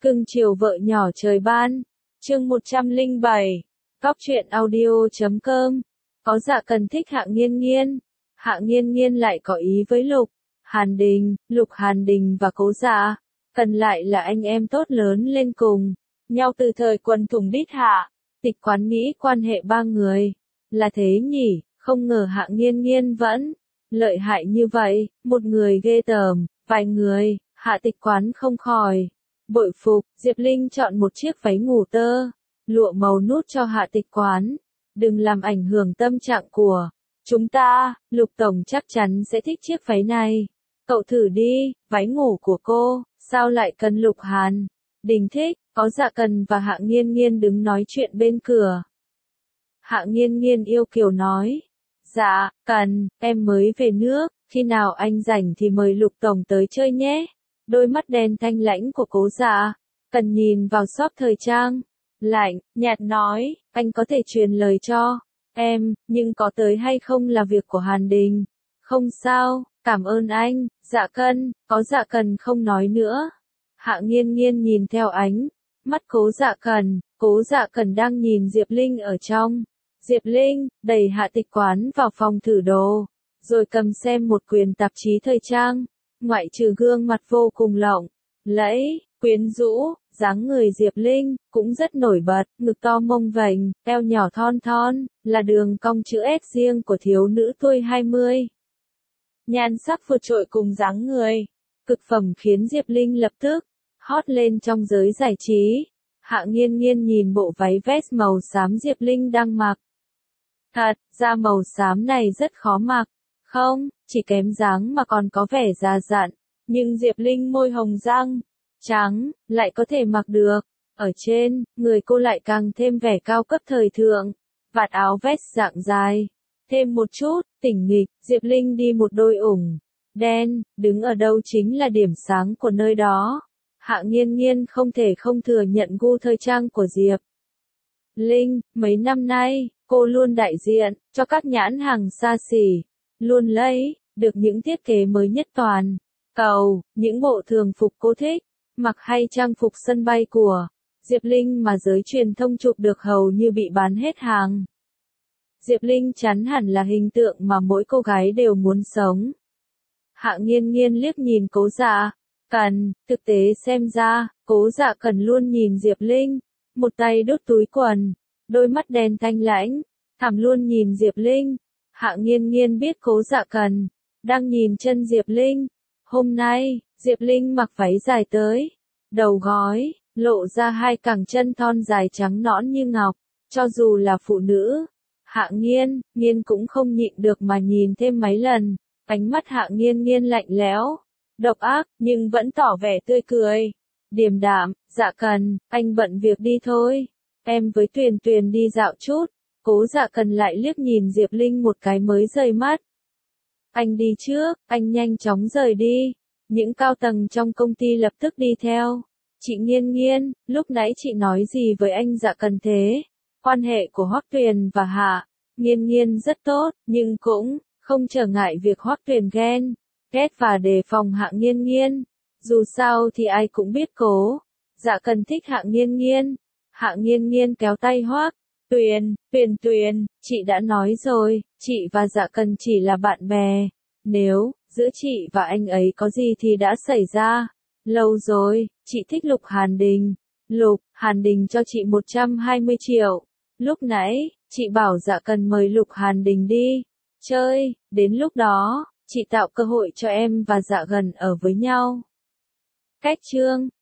Cưng chiều vợ nhỏ trời ban. Chương 107. Cóc truyện audio.com. Có Dạ Cần thích Hạ Nghiên Nghiên. Hạ Nghiên Nghiên lại có ý với Lục Hàn Đình. Lục Hàn Đình và Cố Dạ Cần lại là anh em tốt lớn lên cùng nhau từ thời quần thùng đít Hạ Tịch Quán nghĩ quan hệ ba người là thế nhỉ, không ngờ Hạ Nghiên Nghiên vẫn lợi hại như vậy, một người ghê tởm, vài người. Hạ Tịch Quán không khỏi bội phục. Diệp Linh chọn một chiếc váy ngủ tơ lụa màu nút cho Hạ Tịch Quán. Đừng làm ảnh hưởng tâm trạng của chúng ta, Lục Tổng chắc chắn sẽ thích chiếc váy này. Cậu thử đi, váy ngủ của cô, sao lại cần Lục Hàn Đình thích. Có Dạ Cần và Hạ Nghiên Nghiên đứng nói chuyện bên cửa. Hạ Nghiên Nghiên yêu kiều nói, Dạ Cần, em mới về nước, khi nào anh rảnh thì mời Lục Tổng tới chơi nhé. Đôi mắt đen thanh lãnh của Cố Dạ Cần nhìn vào shop thời trang, lạnh, nhạt nói, anh có thể truyền lời cho em, nhưng có tới hay không là việc của Hàn Đình. Không sao, cảm ơn anh, Dạ Cần. Có Dạ Cần không nói nữa. Hạ Nghiên Nghiên nhìn theo ánh mắt Cố Dạ Cần. Cố Dạ Cần đang nhìn Diệp Linh ở trong. Diệp Linh đẩy Hạ Tịch Quán vào phòng thử đồ, rồi cầm xem một quyển tạp chí thời trang. Ngoại trừ gương mặt vô cùng lộng lẫy, quyến rũ, dáng người Diệp Linh cũng rất nổi bật, ngực to mông vành, eo nhỏ thon thon, là đường cong chữ S riêng của thiếu nữ tuổi 20. Nhan sắc vượt trội cùng dáng người, cực phẩm khiến Diệp Linh lập tức hot lên trong giới giải trí. Hạ Nghiên Nghiên nhìn bộ váy vest màu xám Diệp Linh đang mặc. Thật ra màu xám này rất khó mặc. Không, chỉ kém dáng mà còn có vẻ già dặn. Nhưng Diệp Linh môi hồng răng trắng, lại có thể mặc được. Ở trên, người cô lại càng thêm vẻ cao cấp thời thượng. Vạt áo vest dạng dài. Thêm một chút, tỉnh nghịch, Diệp Linh đi một đôi ủng đen, đứng ở đâu chính là điểm sáng của nơi đó. Hạ Nghiên Nghiên không thể không thừa nhận gu thời trang của Diệp Linh. Mấy năm nay, cô luôn đại diện cho các nhãn hàng xa xỉ, luôn lấy được những thiết kế mới nhất toàn cầu. Những bộ thường phục cô thích mặc hay trang phục sân bay của Diệp Linh mà giới truyền thông chụp được hầu như bị bán hết hàng. Diệp Linh chắn hẳn là hình tượng mà mỗi cô gái đều muốn sống. Hạ Nghiên Nghiên liếc nhìn Cố Dạ Cần. Thực tế xem ra, Cố Dạ Cần luôn nhìn Diệp Linh, một tay đút túi quần, đôi mắt đen thanh lãnh, thẳm luôn nhìn Diệp Linh. Hạ Nghiên Nghiên biết Cố Dạ Cần đang nhìn chân Diệp Linh. Hôm nay, Diệp Linh mặc váy dài tới đầu gối, lộ ra hai cẳng chân thon dài trắng nõn như ngọc. Cho dù là phụ nữ, Hạ Nghiên Nghiên cũng không nhịn được mà nhìn thêm mấy lần. Ánh mắt Hạ Nghiên Nghiên lạnh lẽo, độc ác, nhưng vẫn tỏ vẻ tươi cười, điềm đạm. Dạ Cần, anh bận việc đi thôi. Em với Tuyền Tuyền đi dạo chút. Cố Dạ Cần lại liếc nhìn Diệp Linh một cái mới rời mắt. Anh đi trước, anh nhanh chóng rời đi. Những cao tầng trong công ty lập tức đi theo. Chị Nghiên Nghiên, lúc nãy chị nói gì với anh Dạ Cần thế? Quan hệ của Hoắc Tuyền và Hạ Nghiên Nghiên rất tốt, nhưng cũng không trở ngại việc Hoắc Tuyền ghét và đề phòng Hạ Nghiên Nghiên. Dù sao thì ai cũng biết Cố Dạ Cần thích Hạ Nghiên Nghiên. Hạ Nghiên Nghiên kéo tay Hoắc Tuyền, chị đã nói rồi, chị và Dạ Cần chỉ là bạn bè. Nếu giữa chị và anh ấy có gì thì đã xảy ra lâu rồi. Chị thích Lục Hàn Đình. Lục Hàn Đình cho chị 120 triệu. Lúc nãy, chị bảo Dạ Cần mời Lục Hàn Đình đi chơi, đến lúc đó, chị tạo cơ hội cho em và Dạ Cần ở với nhau. Cách chương